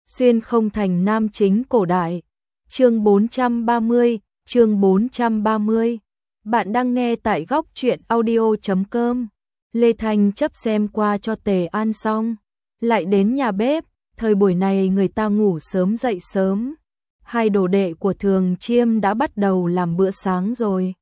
Xuyên không thành nam chính cổ đại. Chương 430, chương 430. Bạn đang nghe tại góc truyện audio.com. Lê Thanh chấp xem qua cho Tề ăn xong, lại đến nhà bếp, thời buổi này người ta ngủ sớm dậy sớm. Hai đồ đệ của Thường Chiêm đã bắt đầu làm bữa sáng rồi.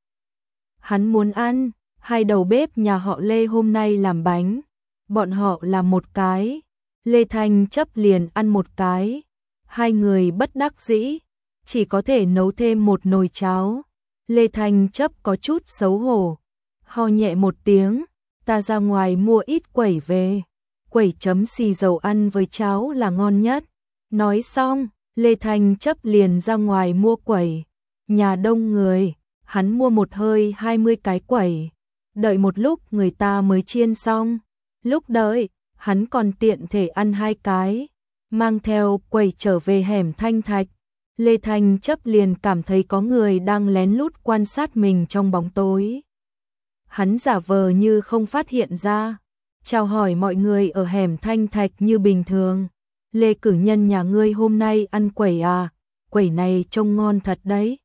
Hắn muốn ăn, hai đầu bếp nhà họ Lê hôm nay làm bánh, bọn họ làm một cái, Lê Thanh chấp liền ăn một cái. Hai người bất đắc dĩ, chỉ có thể nấu thêm một nồi cháo. Lê Thanh chấp có chút xấu hổ, ho nhẹ một tiếng, ta ra ngoài mua ít quẩy về, quẩy chấm xì dầu ăn với cháo là ngon nhất. Nói xong, Lê Thanh chấp liền ra ngoài mua quẩy. Nhà đông người, hắn mua một hơi 20 cái quẩy, đợi một lúc người ta mới chiên xong. Lúc đợi, hắn còn tiện thể ăn hai cái, mang theo quẩy trở về hẻm Thanh Thạch. Lê Thanh chấp liền cảm thấy có người đang lén lút quan sát mình trong bóng tối. Hắn giả vờ như không phát hiện ra, chào hỏi mọi người ở hẻm Thanh Thạch như bình thường. Lê cử nhân nhà ngươi hôm nay ăn quẩy à, quẩy này trông ngon thật đấy.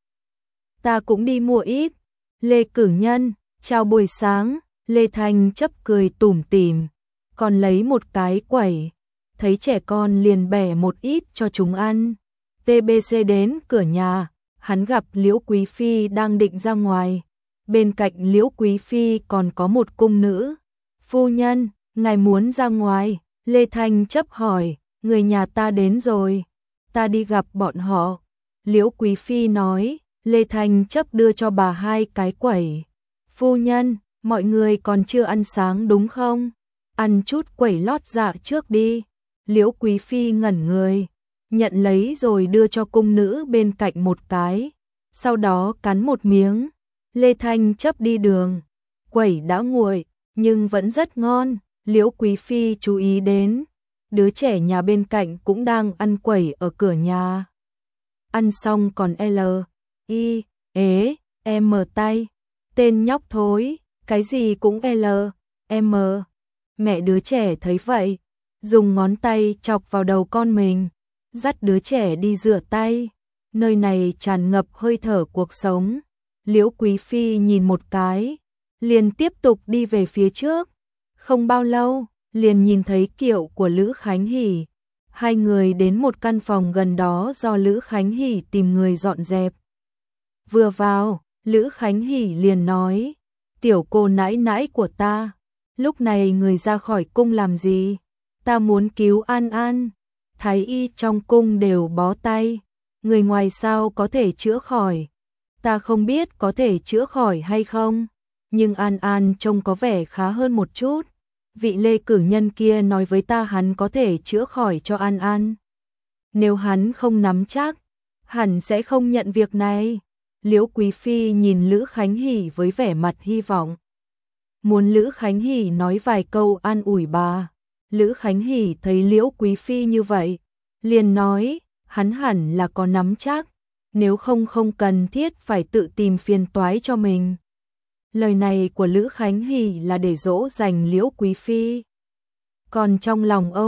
Ta cũng đi mua ít. Lê cử nhân, chào buổi sáng. Lê Thanh chấp cười tủm tỉm, còn lấy một cái quẩy, thấy trẻ con liền bẻ một ít cho chúng ăn. TBC đến cửa nhà, hắn gặp Liễu Quý Phi đang định ra ngoài. Bên cạnh Liễu Quý Phi còn có một cung nữ. Phu nhân, ngài muốn ra ngoài? Lê Thanh chấp hỏi. Người nhà ta đến rồi, ta đi gặp bọn họ. Liễu Quý Phi nói. Lê Thanh chấp đưa cho bà hai cái quẩy. Phu nhân, mọi người còn chưa ăn sáng đúng không? Ăn chút quẩy lót dạ trước đi. Liễu Quý Phi ngẩn người, nhận lấy rồi đưa cho cung nữ bên cạnh một cái, sau đó cắn một miếng. Lê Thanh chấp đi đường, quẩy đã nguội, nhưng vẫn rất ngon. Liễu Quý Phi chú ý đến, đứa trẻ nhà bên cạnh cũng đang ăn quẩy ở cửa nhà. Ăn xong còn M tay, tên nhóc thối, cái gì cũng M. Mẹ đứa trẻ thấy vậy, dùng ngón tay chọc vào đầu con mình, dắt đứa trẻ đi rửa tay. Nơi này tràn ngập hơi thở cuộc sống. Liễu Quý Phi nhìn một cái, liền tiếp tục đi về phía trước. Không bao lâu, liền nhìn thấy kiệu của Lữ Khánh Hỷ. Hai người đến một căn phòng gần đó do Lữ Khánh Hỷ tìm người dọn dẹp. Vừa vào, Lữ Khánh Hỷ liền nói, tiểu cô nãi nãi của ta, lúc này người ra khỏi cung làm gì? Ta muốn cứu An An. Thái y trong cung đều bó tay, người ngoài sao có thể chữa khỏi? Ta không biết có thể chữa khỏi hay không, nhưng An An trông có vẻ khá hơn một chút. Vị Lê cử nhân kia nói với ta hắn có thể chữa khỏi cho An An. Nếu hắn không nắm chắc, hẳn sẽ không nhận việc này. Liễu Quý Phi nhìn Lữ Khánh Hỷ với vẻ mặt hy vọng, muốn Lữ Khánh Hỷ nói vài câu an ủi bà. Lữ Khánh Hỷ thấy Liễu Quý Phi như vậy, liền nói, hắn hẳn là có nắm chắc, nếu không không cần thiết phải tự tìm phiền toái cho mình. Lời này của Lữ Khánh Hỷ là để dỗ dành Liễu Quý Phi. Còn trong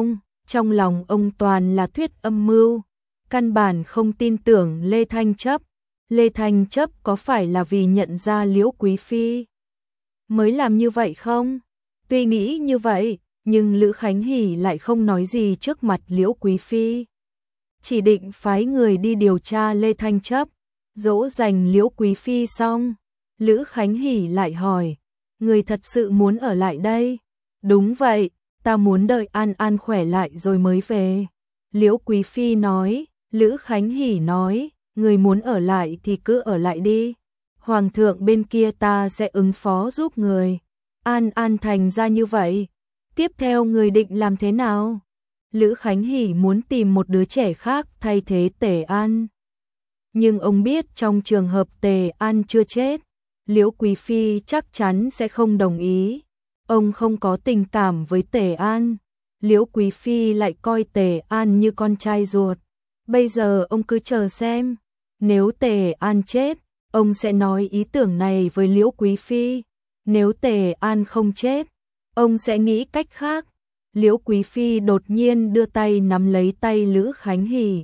lòng ông toàn là thuyết âm mưu, căn bản không tin tưởng Lê Thanh chấp. Lê Thanh chấp có phải là vì nhận ra Liễu Quý Phi mới làm như vậy không? Tuy nghĩ như vậy, nhưng Lữ Khánh Hỷ lại không nói gì trước mặt Liễu Quý Phi. Chỉ định phái người đi điều tra Lê Thanh chấp, dỗ dành Liễu Quý Phi xong. Lữ Khánh Hỷ lại hỏi, người thật sự muốn ở lại đây? Đúng vậy, ta muốn đợi An An khỏe lại rồi mới về. Liễu Quý Phi nói. Lữ Khánh Hỷ nói, người muốn ở lại thì cứ ở lại đi. Hoàng thượng bên kia ta sẽ ứng phó giúp người. An An thành ra như vậy, tiếp theo người định làm thế nào? Lữ Khánh Hỷ muốn tìm một đứa trẻ khác thay thế Tề An. Nhưng ông biết trong trường hợp Tề An chưa chết, Liễu Quý Phi chắc chắn sẽ không đồng ý. Ông không có tình cảm với Tề An. Liễu Quý Phi lại coi Tề An như con trai ruột. Bây giờ ông cứ chờ xem, nếu Tề An chết, ông sẽ nói ý tưởng này với Liễu Quý Phi. Nếu Tề An không chết, ông sẽ nghĩ cách khác. Liễu Quý Phi đột nhiên đưa tay nắm lấy tay Lữ Khánh Hỉ.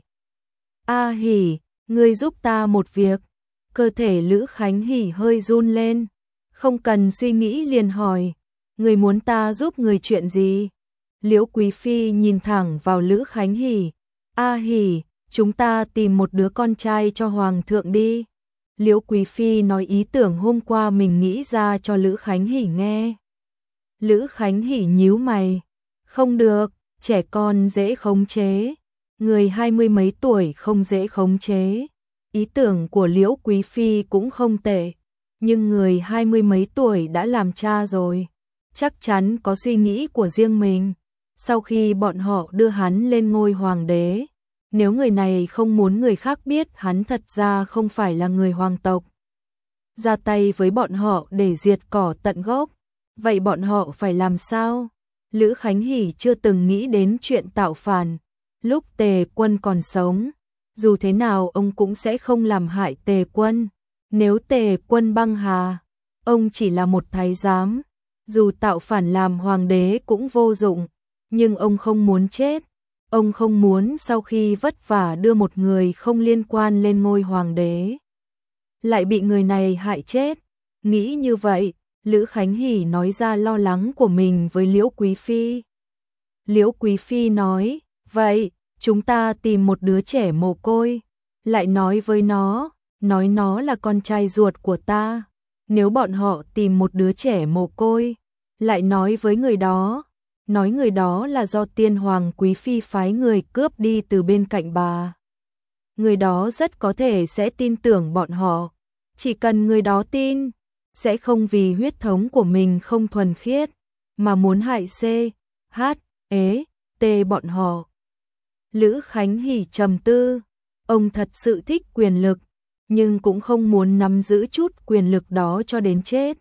A Hỉ, ngươi giúp ta một việc. Cơ thể Lữ Khánh Hỉ hơi run lên, không cần suy nghĩ liền hỏi, ngươi muốn ta giúp người chuyện gì? Liễu Quý Phi nhìn thẳng vào Lữ Khánh Hỉ. A Hỉ, chúng ta tìm một đứa con trai cho Hoàng thượng đi. Liễu Quý Phi nói ý tưởng hôm qua mình nghĩ ra cho Lữ Khánh Hỉ nghe. Lữ Khánh Hỉ nhíu mày. Không được, trẻ con dễ khống chế. Người 20 mấy tuổi không dễ khống chế. Ý tưởng của Liễu Quý Phi cũng không tệ. Nhưng người 20 mấy tuổi đã làm cha rồi. Chắc chắn có suy nghĩ của riêng mình. Sau khi bọn họ đưa hắn lên ngôi hoàng đế, nếu người này không muốn người khác biết hắn thật ra không phải là người hoàng tộc, ra tay với bọn họ để diệt cỏ tận gốc, vậy bọn họ phải làm sao? Lữ Khánh Hỉ chưa từng nghĩ đến chuyện tạo phản. Lúc Tề Quân còn sống, dù thế nào ông cũng sẽ không làm hại Tề Quân. Nếu Tề Quân băng hà, ông chỉ là một thái giám, dù tạo phản làm hoàng đế cũng vô dụng. Nhưng ông không muốn chết. Ông không muốn sau khi vất vả đưa một người không liên quan lên ngôi hoàng đế, lại bị người này hại chết. Nghĩ như vậy, Lữ Khánh Hỉ nói ra lo lắng của mình với Liễu Quý Phi. Liễu Quý Phi nói, vậy, chúng ta tìm một đứa trẻ mồ côi, lại nói với nó, nói nó là con trai ruột của ta. Nếu bọn họ tìm một đứa trẻ mồ côi, lại nói với người đó, nói người đó là do Tiên Hoàng Quý Phi phái người cướp đi từ bên cạnh bà. Người đó rất có thể sẽ tin tưởng bọn họ. Chỉ cần người đó tin, sẽ không vì huyết thống của mình không thuần khiết, mà muốn hại C, H, E, T bọn họ. Lữ Khánh Hỉ trầm tư, ông thật sự thích quyền lực, nhưng cũng không muốn nắm giữ chút quyền lực đó cho đến chết.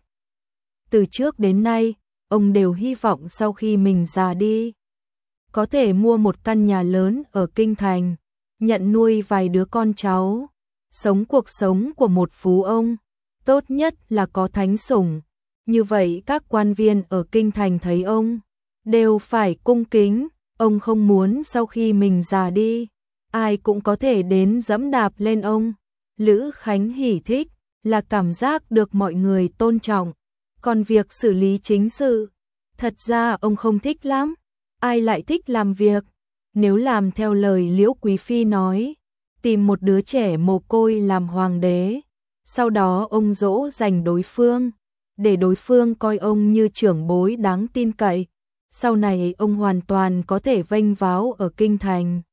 Từ trước đến nay, ông đều hy vọng sau khi mình già đi, có thể mua một căn nhà lớn ở Kinh Thành, nhận nuôi vài đứa con cháu, sống cuộc sống của một phú ông, tốt nhất là có thánh sủng. Như vậy các quan viên ở Kinh Thành thấy ông, đều phải cung kính. Ông không muốn sau khi mình già đi, ai cũng có thể đến dẫm đạp lên ông. Lữ Khánh Hỉ thích là cảm giác được mọi người tôn trọng. Còn việc xử lý chính sự, thật ra ông không thích lắm. Ai lại thích làm việc? Nếu làm theo lời Liễu Quý Phi nói, tìm một đứa trẻ mồ côi làm hoàng đế, sau đó ông dỗ dành đối phương, để đối phương coi ông như trưởng bối đáng tin cậy. Sau này ông hoàn toàn có thể vênh váo ở Kinh Thành.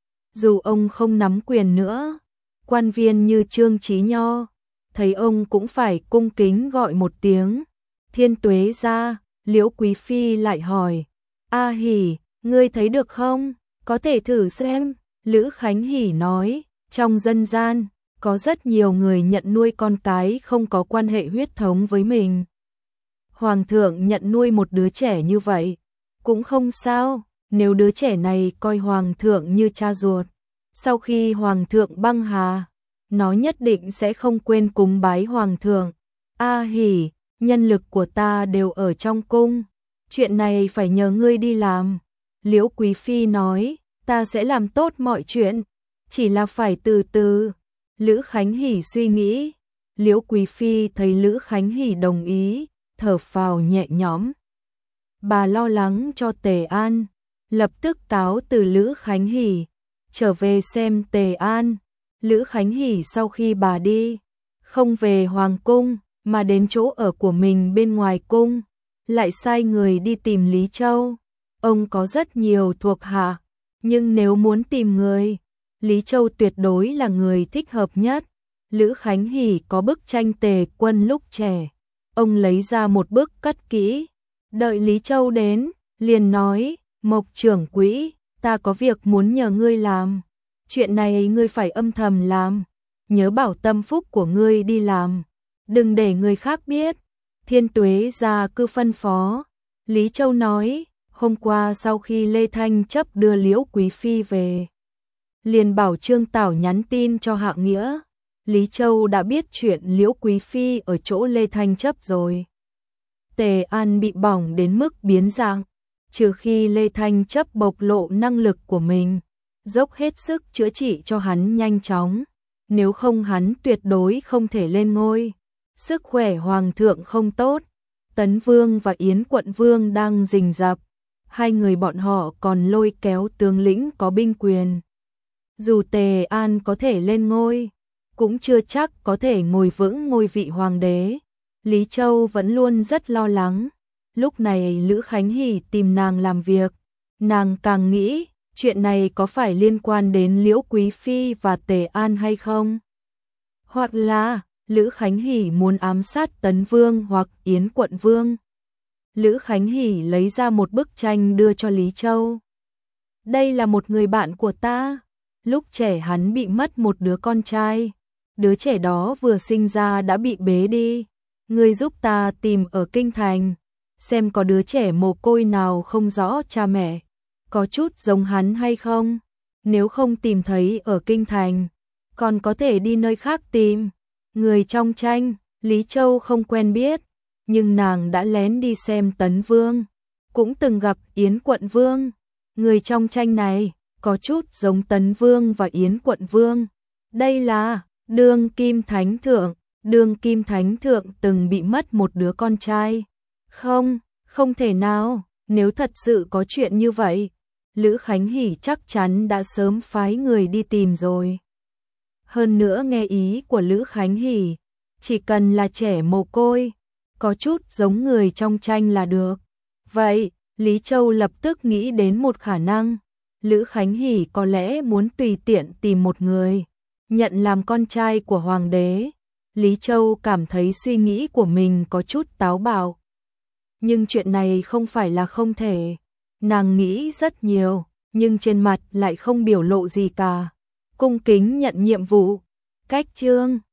Dù ông không nắm quyền nữa, quan viên như Trương Chí Nho, thấy ông cũng phải cung kính gọi một tiếng Thiên Tuế gia. Liễu Quý Phi lại hỏi, A Hỉ, ngươi thấy được không? Có thể thử xem. Lữ Khánh Hỉ nói, trong dân gian, có rất nhiều người nhận nuôi con cái không có quan hệ huyết thống với mình. Hoàng thượng nhận nuôi một đứa trẻ như vậy, cũng không sao, nếu đứa trẻ này coi Hoàng thượng như cha ruột. Sau khi Hoàng thượng băng hà, nó nhất định sẽ không quên cúng bái Hoàng thượng. A Hỉ, nhân lực của ta đều ở trong cung, chuyện này phải nhờ ngươi đi làm. Liễu Quý Phi nói, ta sẽ làm tốt mọi chuyện, chỉ là phải từ từ. Lữ Khánh Hỉ suy nghĩ. Liễu Quý Phi thấy Lữ Khánh Hỉ đồng ý, thở phào nhẹ nhõm. Bà lo lắng cho Tề An, lập tức cáo từ Lữ Khánh Hỉ, trở về xem Tề An. Lữ Khánh Hỉ sau khi bà đi, không về Hoàng cung, mà đến chỗ ở của mình bên ngoài cung, lại sai người đi tìm Lý Châu. Ông có rất nhiều thuộc hạ, nhưng nếu muốn tìm người, Lý Châu tuyệt đối là người thích hợp nhất. Lữ Khánh Hỉ có bức tranh Tề Quân lúc trẻ, ông lấy ra một bức cất kỹ. Đợi Lý Châu đến, liền nói, Mộc trưởng quỹ, ta có việc muốn nhờ ngươi làm. Chuyện này ngươi phải âm thầm làm, nhớ bảo tâm phúc của ngươi đi làm, đừng để người khác biết. Thiên Tuế gia cứ phân phó. Lý Châu nói, hôm qua sau khi Lê Thanh Chấp đưa Liễu Quý Phi về, liền bảo Trương Tảo nhắn tin cho Hạng Nghĩa. Lý Châu đã biết chuyện Liễu Quý Phi ở chỗ Lê Thanh Chấp rồi. Tề An bị bỏng đến mức biến dạng, trừ khi Lê Thanh chấp bộc lộ năng lực của mình, dốc hết sức chữa trị cho hắn nhanh chóng, nếu không hắn tuyệt đối không thể lên ngôi. Sức khỏe hoàng thượng không tốt, Tấn Vương và Yến Quận Vương đang rình rập, hai người bọn họ còn lôi kéo tướng lĩnh có binh quyền. Dù Tề An có thể lên ngôi, cũng chưa chắc có thể ngồi vững ngôi vị hoàng đế. Lý Châu vẫn luôn rất lo lắng. Lúc này Lữ Khánh Hỷ tìm nàng làm việc, nàng càng nghĩ, chuyện này có phải liên quan đến Liễu Quý Phi và Tề An hay không? Hoặc là, Lữ Khánh Hỷ muốn ám sát Tấn Vương hoặc Yến Quận Vương. Lữ Khánh Hỷ lấy ra một bức tranh đưa cho Lý Châu. Đây là một người bạn của ta. Lúc trẻ hắn bị mất một đứa con trai. Đứa trẻ đó vừa sinh ra đã bị bế đi. Ngươi giúp ta tìm ở kinh thành, xem có đứa trẻ mồ côi nào không rõ cha mẹ, có chút giống hắn hay không. Nếu không tìm thấy ở kinh thành, còn có thể đi nơi khác tìm. Người trong tranh, Lý Châu không quen biết, nhưng nàng đã lén đi xem Tấn Vương, cũng từng gặp Yến Quận Vương. Người trong tranh này có chút giống Tấn Vương và Yến Quận Vương. Đây là Đương Kim Thánh Thượng. Đương Kim Thánh Thượng từng bị mất một đứa con trai. Không, không thể nào, nếu thật sự có chuyện như vậy, Lữ Khánh Hỷ chắc chắn đã sớm phái người đi tìm rồi. Hơn nữa nghe ý của Lữ Khánh Hỷ, chỉ cần là trẻ mồ côi, có chút giống người trong tranh là được. Vậy, Lý Châu lập tức nghĩ đến một khả năng, Lữ Khánh Hỷ có lẽ muốn tùy tiện tìm một người, nhận làm con trai của hoàng đế. Lý Châu cảm thấy suy nghĩ của mình có chút táo bạo. Nhưng chuyện này không phải là không thể. Nàng nghĩ rất nhiều, nhưng trên mặt lại không biểu lộ gì cả. Cung kính nhận nhiệm vụ. Cách chương